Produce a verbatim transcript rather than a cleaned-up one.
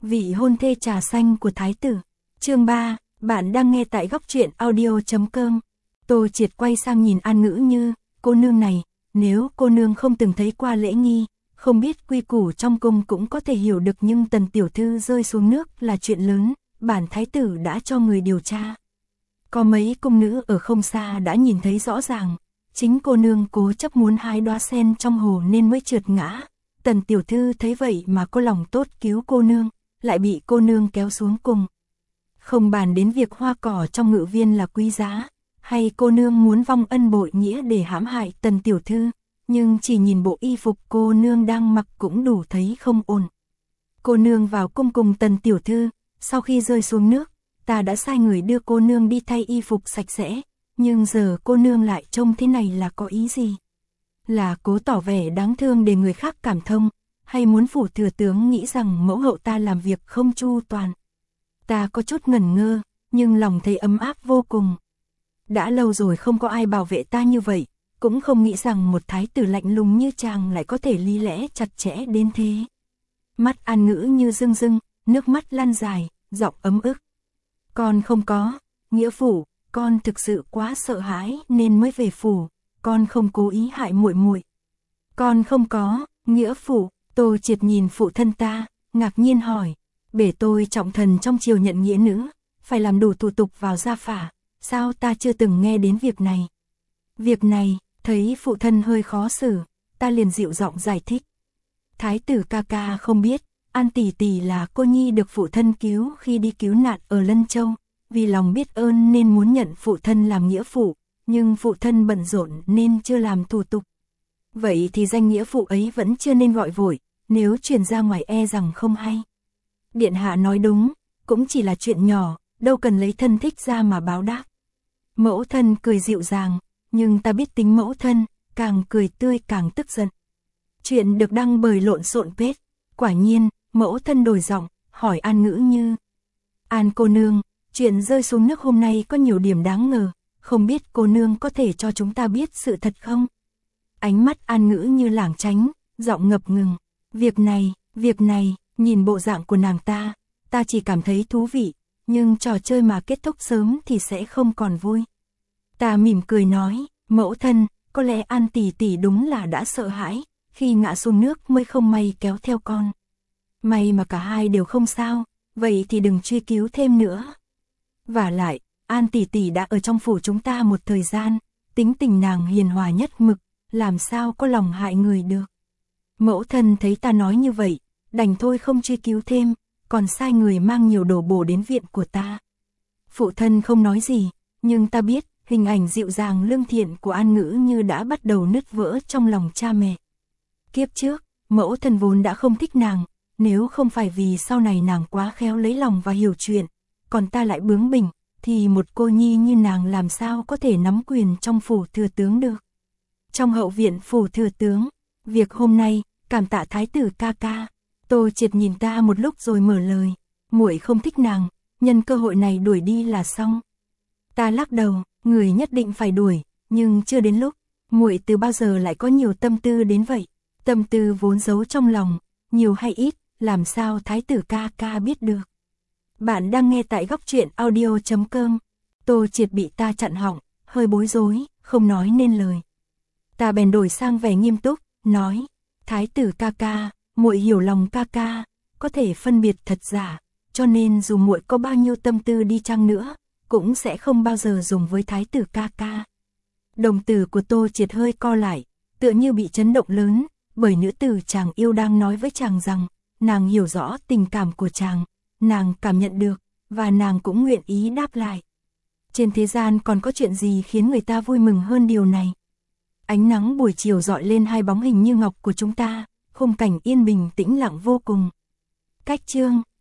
Vị hôn thê trà xanh của thái tử. Chương ba, bạn đang nghe tại góc truyện audio chấm com. Tô Triệt quay sang nhìn An Ngữ Như, cô nương này, nếu cô nương không từng thấy qua lễ nghi, không biết quy củ trong cung cũng có thể hiểu được, nhưng Tần tiểu thư rơi xuống nước là chuyện lớn, bản thái tử đã cho người điều tra. Có mấy cung nữ ở không xa đã nhìn thấy rõ ràng, chính cô nương cố chấp muốn hái đóa sen trong hồ nên mới trượt ngã. Tần tiểu thư thấy vậy mà có lòng tốt cứu cô nương, lại bị cô nương kéo xuống cùng. Không bàn đến việc hoa cỏ trong ngự viên là quý giá, hay cô nương muốn vong ân bội nghĩa để hãm hại Tần tiểu thư, nhưng chỉ nhìn bộ y phục cô nương đang mặc cũng đủ thấy không ổn. Cô nương vào cung cùng Tần tiểu thư, sau khi rơi xuống nước, ta đã sai người đưa cô nương đi thay y phục sạch sẽ, nhưng giờ cô nương lại trông thế này là có ý gì? Là cố tỏ vẻ đáng thương để người khác cảm thông, hay muốn phủ thừa tướng nghĩ rằng mẫu hậu ta làm việc không chu toàn? Ta có chút ngẩn ngơ, nhưng lòng thấy ấm áp vô cùng. Đã lâu rồi không có ai bảo vệ ta như vậy, cũng không nghĩ rằng một thái tử lạnh lùng như chàng lại có thể lý lẽ chặt chẽ đến thế. Mắt An Ngữ Như rưng rưng, nước mắt lăn dài, giọng ấm ức. Con không có nghĩa phủ, con thực sự quá sợ hãi nên mới về phủ, con không cố ý hại muội muội. Con không có nghĩa phủ. Tô Triệt nhìn phụ thân ta, ngạc nhiên hỏi, bể tôi trọng thần trong triều nhận nghĩa nữ, phải làm đủ thủ tục vào gia phả, sao ta chưa từng nghe đến việc này? Việc này, thấy phụ thân hơi khó xử, ta liền dịu giọng giải thích. Thái tử ca ca không biết, An tỷ tỷ là cô nhi được phụ thân cứu khi đi cứu nạn ở Lân Châu, vì lòng biết ơn nên muốn nhận phụ thân làm nghĩa phụ, nhưng phụ thân bận rộn nên chưa làm thủ tục. Vậy thì danh nghĩa phụ ấy vẫn chưa nên gọi vội, nếu truyền ra ngoài e rằng không hay. Điện hạ nói đúng, cũng chỉ là chuyện nhỏ, đâu cần lấy thân thích ra mà báo đáp. Mẫu thân cười dịu dàng, nhưng ta biết tính mẫu thân, càng cười tươi càng tức giận. Chuyện được đăng bởi Lộn Xộn Page. Quả nhiên, mẫu thân đổi giọng, hỏi An Ngữ Như. An cô nương, chuyện rơi xuống nước hôm nay có nhiều điểm đáng ngờ, không biết cô nương có thể cho chúng ta biết sự thật không? Ánh mắt An Ngữ Như lảng tránh, giọng ngập ngừng. Việc này, việc này, nhìn bộ dạng của nàng ta, ta chỉ cảm thấy thú vị, nhưng trò chơi mà kết thúc sớm thì sẽ không còn vui. Ta mỉm cười nói, mẫu thân, có lẽ An tỷ tỷ đúng là đã sợ hãi, khi ngã xuống nước mới không may kéo theo con. May mà cả hai đều không sao, vậy thì đừng truy cứu thêm nữa. Vả lại, An tỷ tỷ đã ở trong phủ chúng ta một thời gian, tính tình nàng hiền hòa nhất mực, làm sao có lòng hại người được. Mẫu thân thấy ta nói như vậy, đành thôi không truy cứu thêm, còn sai người mang nhiều đồ bổ đến viện của ta. Phụ thân không nói gì, nhưng ta biết, hình ảnh dịu dàng lương thiện của An Ngữ Như đã bắt đầu nứt vỡ trong lòng cha mẹ. Kiếp trước, mẫu thân vốn đã không thích nàng, nếu không phải vì sau này nàng quá khéo lấy lòng và hiểu chuyện, còn ta lại bướng bỉnh, thì một cô nhi như nàng làm sao có thể nắm quyền trong phủ thừa tướng được. Trong hậu viện phủ thừa tướng, việc hôm nay, cảm tạ thái tử ca ca. Tô Triệt nhìn ta một lúc rồi mở lời, muội không thích nàng, nhân cơ hội này đuổi đi là xong. Ta lắc đầu, người nhất định phải đuổi, nhưng chưa đến lúc. Muội từ bao giờ lại có nhiều tâm tư đến vậy? Tâm tư vốn giấu trong lòng, nhiều hay ít, làm sao thái tử ca ca biết được? Bạn đang nghe tại góc truyện audio chấm com. Tô Triệt bị ta chặn họng, hơi bối rối, không nói nên lời. Ta bèn đổi sang vẻ nghiêm túc, nói, thái tử ca ca, muội hiểu lòng ca ca, có thể phân biệt thật giả, cho nên dù muội có bao nhiêu tâm tư đi chăng nữa, cũng sẽ không bao giờ dùng với thái tử ca ca. Đồng tử của Tô Triệt hơi co lại, tựa như bị chấn động lớn, bởi nữ tử chàng yêu đang nói với chàng rằng, nàng hiểu rõ tình cảm của chàng, nàng cảm nhận được, và nàng cũng nguyện ý đáp lại. Trên thế gian còn có chuyện gì khiến người ta vui mừng hơn điều này? Ánh nắng buổi chiều rọi lên hai bóng hình như ngọc của chúng ta, khung cảnh yên bình tĩnh lặng vô cùng. Cách chương